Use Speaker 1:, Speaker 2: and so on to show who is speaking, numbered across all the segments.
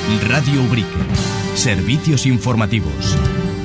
Speaker 1: Radio Ubrique. Servicios informativos.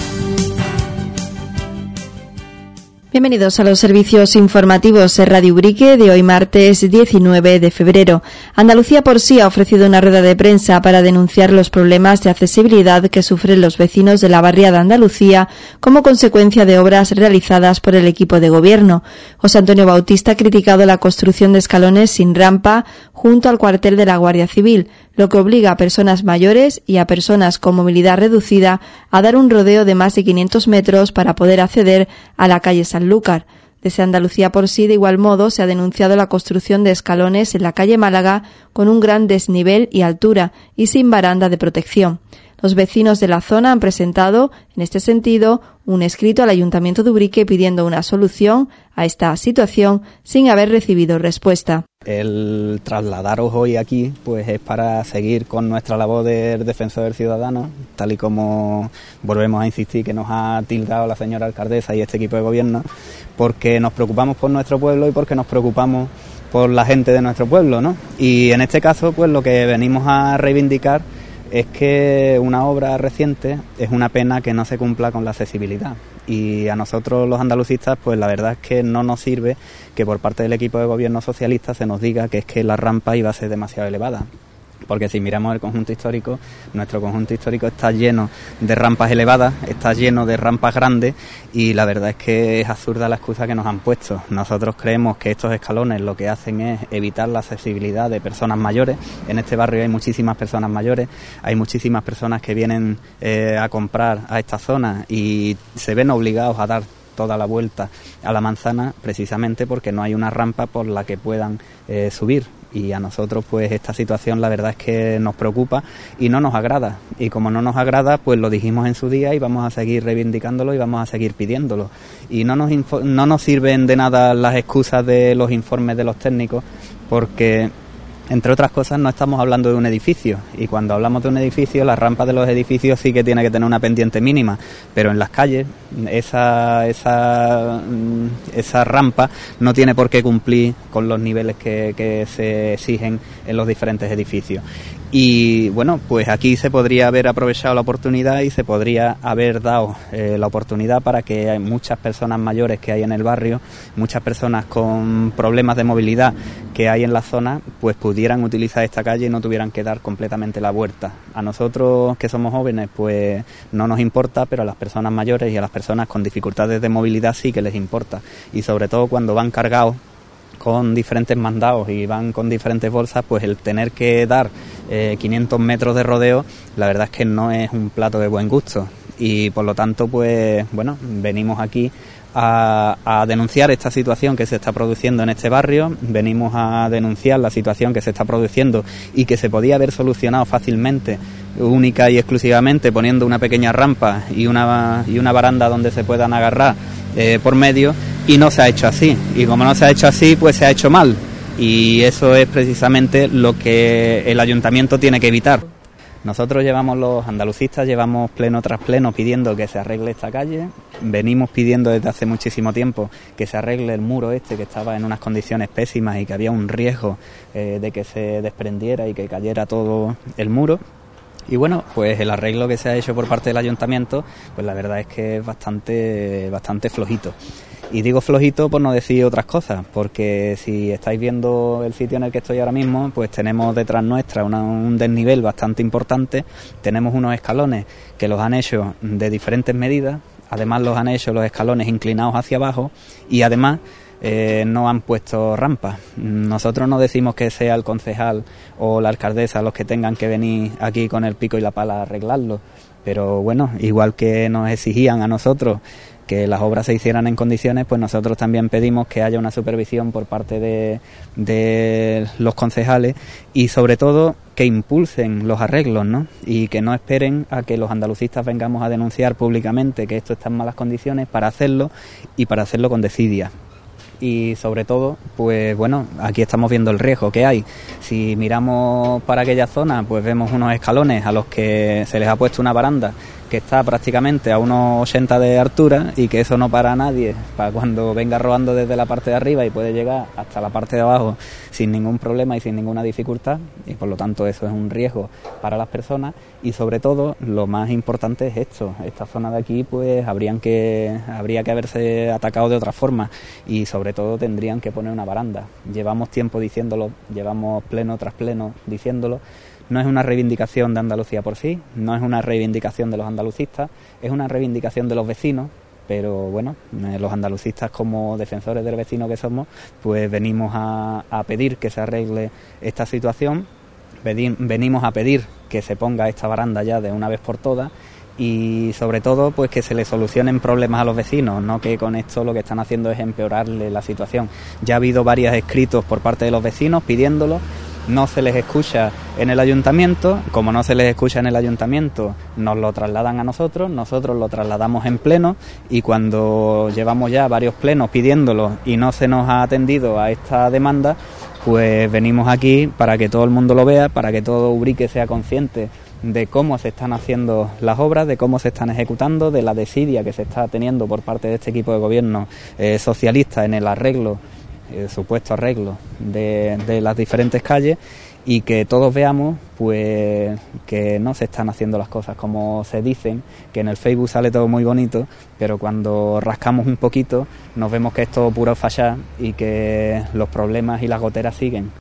Speaker 2: Bienvenidos a los servicios informativos de Radio Ubrique de hoy martes 19 de febrero. Andalucía por sí ha ofrecido una rueda de prensa para denunciar los problemas de accesibilidad que sufren los vecinos de la barriada Andalucía como consecuencia de obras realizadas por el equipo de gobierno. José Antonio Bautista ha criticado la construcción de escalones sin rampa junto al cuartel de la Guardia Civil, lo que obliga a personas mayores y a personas con movilidad reducida a dar un rodeo de más de 500 metros para poder acceder a la calle Sanlúcar. Desde Andalucía por sí, de igual modo, se ha denunciado la construcción de escalones en la calle Málaga con un gran desnivel y altura y sin baranda de protección. Los vecinos de la zona han presentado, en este sentido, un escrito al Ayuntamiento de Ubrique pidiendo una solución a esta situación sin haber recibido respuesta.
Speaker 3: El trasladaros hoy aquí pues es para seguir con nuestra labor de defensor del ciudadano, tal y como volvemos a insistir que nos ha tildado la señora alcaldesa y este equipo de gobierno, porque nos preocupamos por nuestro pueblo y porque nos preocupamos por la gente de nuestro pueblo, ¿no? Y en este caso pues lo que venimos a reivindicar es que una obra reciente es una pena que no se cumpla con la accesibilidad, y a nosotros los andalucistas pues la verdad es que no nos sirve que por parte del equipo de gobierno socialista se nos diga que es que la rampa iba a ser demasiado elevada. Porque si miramos el conjunto histórico, nuestro conjunto histórico está lleno de rampas elevadas, está lleno de rampas grandes, y la verdad es que es absurda la excusa que nos han puesto. Nosotros creemos que estos escalones lo que hacen es evitar la accesibilidad de personas mayores. En este barrio hay muchísimas personas mayores, hay muchísimas personas que vienen a comprar a esta zona y se ven obligados a dar toda la vuelta a la manzana precisamente porque no hay una rampa por la que puedan subir. Y a nosotros pues esta situación la verdad es que nos preocupa y no nos agrada, y como no nos agrada pues lo dijimos en su día y vamos a seguir reivindicándolo y vamos a seguir pidiéndolo, y no nos sirven de nada las excusas de los informes de los técnicos, porque entre otras cosas no estamos hablando de un edificio, y cuando hablamos de un edificio la rampa de los edificios sí que tiene que tener una pendiente mínima, pero en las calles esa rampa no tiene por qué cumplir con los niveles que se exigen en los diferentes edificios. Y bueno, pues aquí se podría haber aprovechado la oportunidad y se podría haber dado la oportunidad para que hay muchas personas mayores que hay en el barrio, muchas personas con problemas de movilidad que hay en la zona, pues pudieran utilizar esta calle y no tuvieran que dar completamente la vuelta. A nosotros que somos jóvenes pues no nos importa, pero a las personas mayores y a las personas con dificultades de movilidad sí que les importa, y sobre todo cuando van cargados con diferentes mandados y van con diferentes bolsas, pues el tener que dar 500 metros de rodeo, la verdad es que no es un plato de buen gusto, y por lo tanto pues bueno, venimos aquí a denunciar esta situación que se está produciendo en este barrio, venimos a denunciar la situación que se está produciendo y que se podía haber solucionado fácilmente, única y exclusivamente poniendo una pequeña rampa y una baranda donde se puedan agarrar por medio, y no se ha hecho así, y como no se ha hecho así pues se ha hecho mal, y eso es precisamente lo que el ayuntamiento tiene que evitar. Nosotros los andalucistas llevamos pleno tras pleno pidiendo que se arregle esta calle, venimos pidiendo desde hace muchísimo tiempo que se arregle el muro este que estaba en unas condiciones pésimas y que había un riesgo de que se desprendiera y que cayera todo el muro. Y bueno, pues el arreglo que se ha hecho por parte del ayuntamiento, pues la verdad es que es bastante flojito. Y digo flojito por no decir otras cosas, porque si estáis viendo el sitio en el que estoy ahora mismo, pues tenemos detrás nuestra un desnivel bastante importante, tenemos unos escalones que los han hecho de diferentes medidas, además los han hecho los escalones inclinados hacia abajo, y además no han puesto rampas. Nosotros no decimos que sea el concejal o la alcaldesa los que tengan que venir aquí con el pico y la pala a arreglarlo, pero bueno, igual que nos exigían a nosotros que las obras se hicieran en condiciones, pues nosotros también pedimos que haya una supervisión por parte de los concejales, y sobre todo que impulsen los arreglos, ¿no? Y que no esperen a que los andalucistas vengamos a denunciar públicamente que esto está en malas condiciones para hacerlo, y para hacerlo con desidia. Y sobre todo, pues bueno, aquí estamos viendo el riesgo que hay. Si miramos para aquella zona, pues vemos unos escalones a los que se les ha puesto una baranda que está prácticamente a unos 80 de altura y que eso no para a nadie para cuando venga rodando desde la parte de arriba y puede llegar hasta la parte de abajo sin ningún problema y sin ninguna dificultad, y por lo tanto eso es un riesgo para las personas. Y sobre todo lo más importante es esto, esta zona de aquí pues habría que haberse atacado de otra forma, y sobre todo tendrían que poner una baranda. Llevamos tiempo diciéndolo, llevamos pleno tras pleno diciéndolo. No es una reivindicación de Andalucía por sí, no es una reivindicación de los andalucistas, es una reivindicación de los vecinos, pero bueno, los andalucistas, como defensores del vecino que somos, pues venimos a pedir que se arregle esta situación, venimos a pedir que se ponga esta baranda ya de una vez por todas, y sobre todo pues que se le solucionen problemas a los vecinos, no que con esto lo que están haciendo es empeorarle la situación. Ya ha habido varios escritos por parte de los vecinos pidiéndolo. No se les escucha en el ayuntamiento, como no se les escucha en el ayuntamiento, nos lo trasladan a nosotros lo trasladamos en pleno, y cuando llevamos ya varios plenos pidiéndolo y no se nos ha atendido a esta demanda, pues venimos aquí para que todo el mundo lo vea, para que todo Ubrique sea consciente de cómo se están haciendo las obras, de cómo se están ejecutando, de la desidia que se está teniendo por parte de este equipo de gobierno socialista en el arreglo, supuesto arreglo de las diferentes calles, y que todos veamos pues que no se están haciendo las cosas como se dicen, que en el Facebook sale todo muy bonito, pero cuando rascamos un poquito nos vemos que es todo puro fallar y que los problemas y las goteras siguen.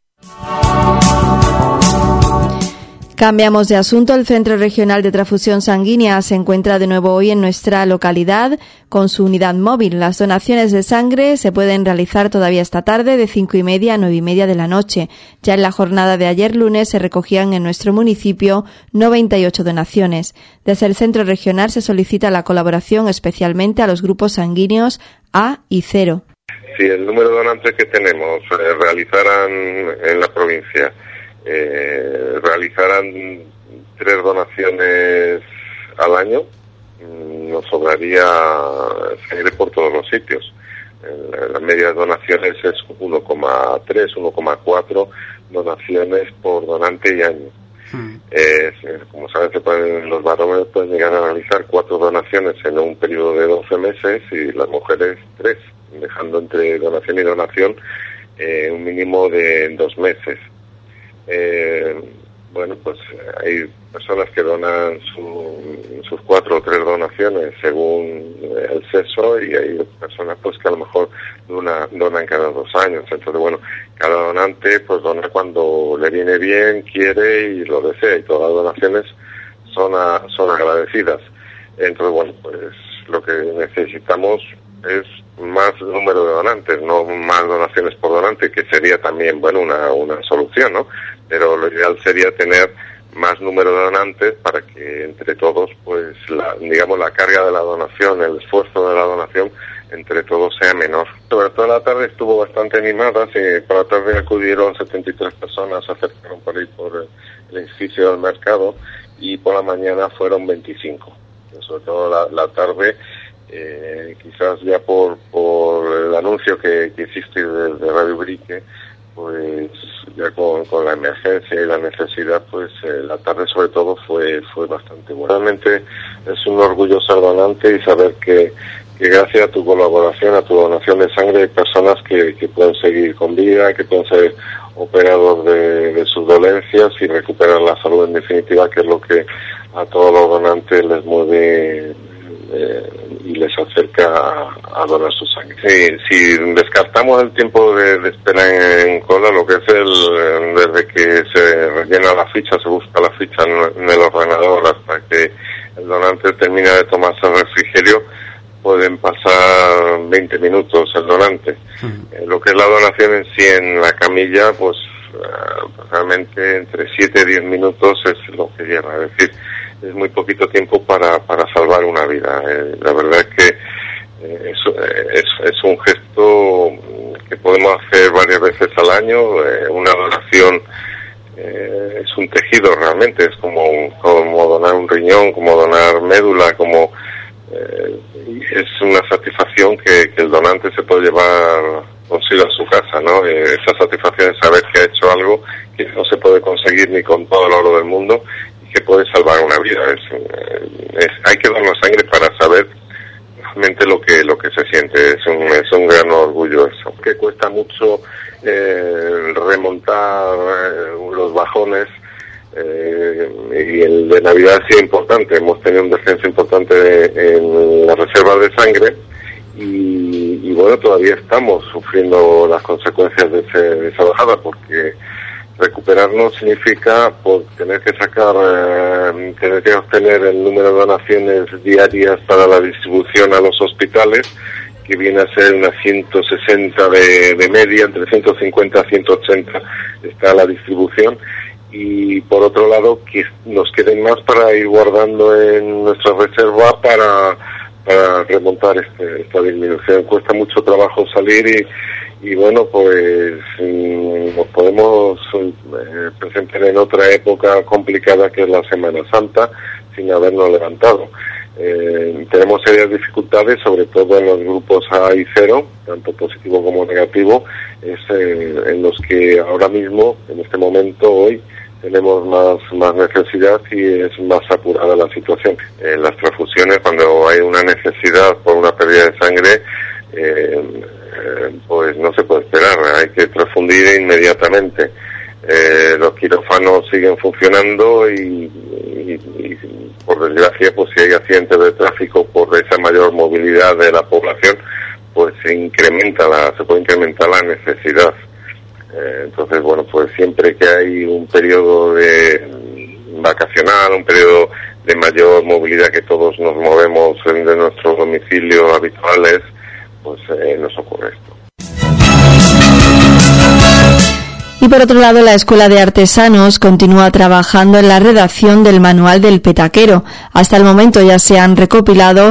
Speaker 2: Cambiamos de asunto. El Centro Regional de Transfusión Sanguínea se encuentra de nuevo hoy en nuestra localidad con su unidad móvil. Las donaciones de sangre se pueden realizar todavía esta tarde de 5:30 a 9:30 de la noche. Ya en la jornada de ayer lunes se recogían en nuestro municipio 98 donaciones. Desde el Centro Regional se solicita la colaboración especialmente a los grupos sanguíneos A y 0.
Speaker 4: Si el número de donantes que tenemos realizaran en la provincia realizarán 3 donaciones al año, nos sobraría sangre por todos los sitios. La media de donaciones es 1,3, 1,4 donaciones por donante y año. Como sabes, los varones pueden llegar a realizar 4 donaciones en un periodo de 12 meses y las mujeres 3, dejando entre donación y donación un mínimo de 2 meses. Bueno, pues hay personas que donan sus 4 o 3 donaciones según el sexo, y hay personas pues que a lo mejor donan cada 2 años. Entonces, bueno, cada donante pues dona cuando le viene bien, quiere y lo desea, y todas las donaciones son agradecidas. Entonces, bueno, pues lo que necesitamos es más número de donantes, no más donaciones por donante, que sería también, bueno, una solución, ¿no? Pero lo ideal sería tener más número de donantes para que entre todos, pues, la carga de la donación, el esfuerzo de la donación, entre todos sea menor. Sobre todo la tarde estuvo bastante animada, por la tarde acudieron 73 personas, se acercaron por ahí por el edificio del mercado, y por la mañana fueron 25. Sobre todo la tarde, quizás ya por el anuncio que hiciste de Radio Ubrique, pues ya con la emergencia y la necesidad, pues la tarde sobre todo fue bastante buena. Realmente es un orgullo ser donante y saber que gracias a tu colaboración, a tu donación de sangre, hay personas que pueden seguir con vida, que pueden ser operados de sus dolencias y recuperar la salud en definitiva, que es lo que a todos los donantes les mueve y les acerca a donar su sangre. Sí, si descartamos el tiempo de espera en cola, lo que es desde que se rellena la ficha, se busca la ficha en el ordenador hasta que el donante termina de tomarse el refrigerio, pueden pasar 20 minutos el donante. Lo que es la donación en sí en la camilla, pues realmente entre 7 y 10 minutos es lo que lleva. Es decir, es muy poquito tiempo para salvar una vida. La verdad es que es un gesto que podemos hacer varias veces al año. Una donación es un tejido realmente, es como donar un riñón, como donar médula, es una satisfacción que el donante se puede llevar consigo a su casa, ¿no? Esa satisfacción de saber que ha hecho algo que no se puede conseguir ni con todo el oro del mundo, y que puede salvar una vida. Hay que darnos sangre para saber realmente lo que se siente. Es un gran orgullo eso. Que cuesta mucho remontar los bajones, y el de Navidad sí es importante. Hemos tenido un descenso importante en las reservas de sangre y bueno, todavía estamos sufriendo las consecuencias de esa bajada, porque recuperarnos significa tener que obtener el número de donaciones diarias para la distribución a los hospitales, que viene a ser unas 160 de media, entre 150 a 180 está la distribución, y por otro lado que nos queden más para ir guardando en nuestra reserva para remontar esta disminución. Cuesta mucho trabajo salir y bueno, pues nos podemos presentar en otra época complicada, que es la Semana Santa, sin habernos levantado. Tenemos serias dificultades, sobre todo en los grupos A y 0, tanto positivo como negativo, en los que ahora mismo, en este momento, hoy, tenemos más necesidad y es más apurada la situación. En las transfusiones, cuando hay una necesidad por una pérdida de sangre, pues no se puede esperar, hay que transfundir inmediatamente. Los quirófanos siguen funcionando y por desgracia, pues si hay accidentes de tráfico por esa mayor movilidad de la población, pues se puede incrementar la necesidad. Entonces, bueno, pues siempre que hay un periodo vacacional, un periodo de mayor movilidad, que todos nos movemos de nuestros domicilios habituales, pues nos ocurre esto.
Speaker 2: Y por otro lado, la Escuela de Artesanos continúa trabajando en la redacción del manual del petaquero. Hasta el momento ya se han recopilado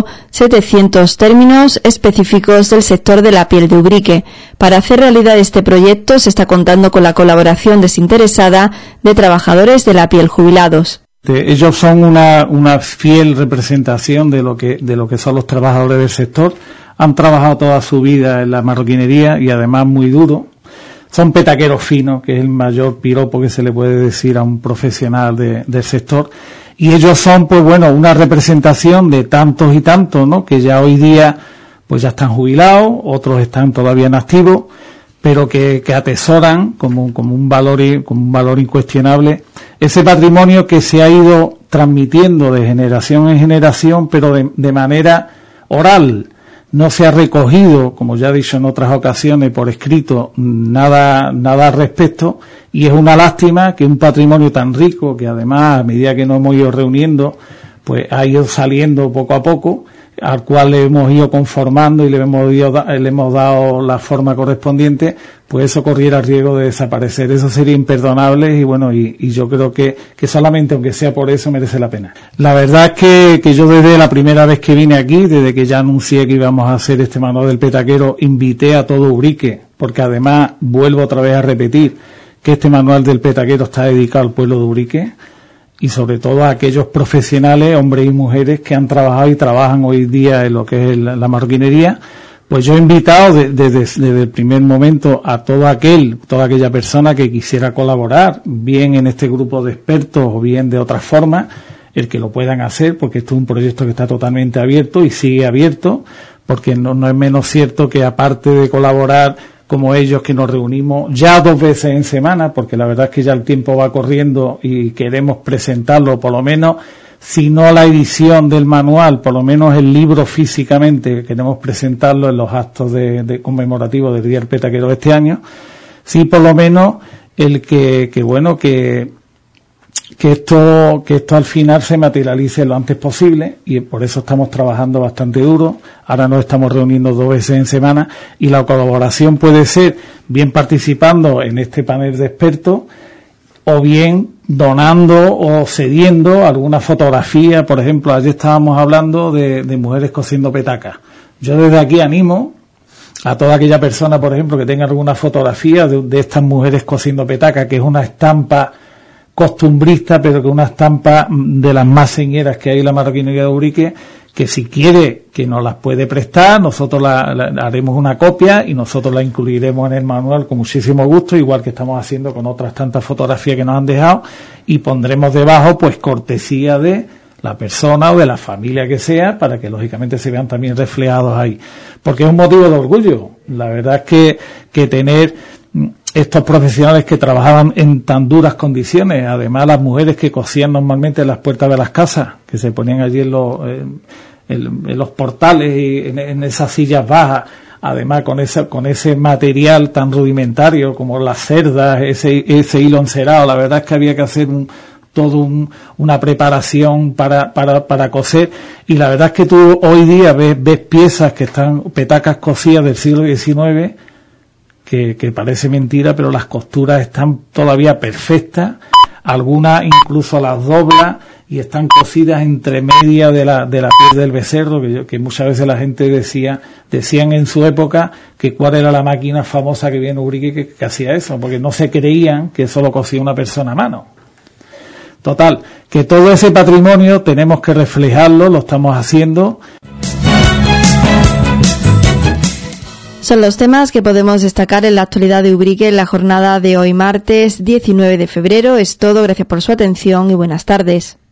Speaker 2: 700 términos específicos del sector de la piel de Ubrique. Para hacer realidad este proyecto se está contando con la colaboración desinteresada de trabajadores de la piel jubilados.
Speaker 5: Ellos son una fiel representación de lo que son los trabajadores del sector. Han trabajado toda su vida en la marroquinería y además muy duro. Son petaqueros finos, que es el mayor piropo que se le puede decir a un profesional del sector. Y ellos son, pues bueno, una representación de tantos y tantos, ¿no? Que ya hoy día, pues ya están jubilados, otros están todavía en activo, pero que atesoran como un valor incuestionable ese patrimonio que se ha ido transmitiendo de generación en generación, pero de manera oral. No se ha recogido, como ya he dicho en otras ocasiones, por escrito, nada al respecto, y es una lástima que un patrimonio tan rico, que además a medida que nos hemos ido reuniendo, pues ha ido saliendo poco a poco, al cual le hemos ido conformando y le hemos dado la forma correspondiente, pues eso corriera riesgo de desaparecer. Eso sería imperdonable y bueno, y yo creo que solamente, aunque sea por eso, merece la pena. La verdad es que yo desde la primera vez que vine aquí, desde que ya anuncié que íbamos a hacer este manual del petaquero, invité a todo Ubrique, porque además vuelvo otra vez a repetir que este manual del petaquero está dedicado al pueblo de Ubrique, y sobre todo a aquellos profesionales, hombres y mujeres, que han trabajado y trabajan hoy día en lo que es la marroquinería. Pues yo he invitado desde el primer momento a toda aquella persona que quisiera colaborar, bien en este grupo de expertos o bien de otras formas, el que lo puedan hacer, porque esto es un proyecto que está totalmente abierto y sigue abierto, porque no es menos cierto que aparte de colaborar como ellos, que nos reunimos ya 2 veces en semana, porque la verdad es que ya el tiempo va corriendo y queremos presentarlo, por lo menos, si no la edición del manual, por lo menos el libro físicamente, queremos presentarlo en los actos de conmemorativos del Día del Petaquero de este año. Sí, por lo menos el que esto al final se materialice lo antes posible, y por eso estamos trabajando bastante duro. Ahora nos estamos reuniendo 2 veces en semana, y la colaboración puede ser bien participando en este panel de expertos, o bien donando o cediendo alguna fotografía. Por ejemplo, ayer estábamos hablando de mujeres cosiendo petacas. Yo desde aquí animo a toda aquella persona, por ejemplo, que tenga alguna fotografía de estas mujeres cosiendo petacas, que es una estampa costumbrista, pero que una estampa de las más señeras que hay en la marroquinería de Ubrique, que si quiere que nos las puede prestar, nosotros la haremos una copia y nosotros la incluiremos en el manual con muchísimo gusto, igual que estamos haciendo con otras tantas fotografías que nos han dejado, y pondremos debajo pues cortesía de la persona o de la familia que sea, para que lógicamente se vean también reflejados ahí, porque es un motivo de orgullo. La verdad es que tener estos profesionales que trabajaban en tan duras condiciones, además las mujeres que cosían normalmente en las puertas de las casas, que se ponían allí en los portales y en esas sillas bajas, además con ese material tan rudimentario como las cerdas, ese hilo encerado, la verdad es que había que hacer una preparación para coser, y la verdad es que tú hoy día ves piezas que están, petacas cosidas del siglo XIX, que parece mentira, pero las costuras están todavía perfectas, algunas incluso las dobla y están cosidas entre media de la piel del becerro, que muchas veces la gente decían en su época que cuál era la máquina famosa que había en Ubrique que hacía eso, porque no se creían que eso lo cosía una persona a mano. Total, que todo ese patrimonio tenemos que reflejarlo, lo estamos haciendo.
Speaker 2: Son los temas que podemos destacar en la actualidad de Ubrique en la jornada de hoy martes 19 de febrero. Es todo, gracias por su atención y buenas tardes.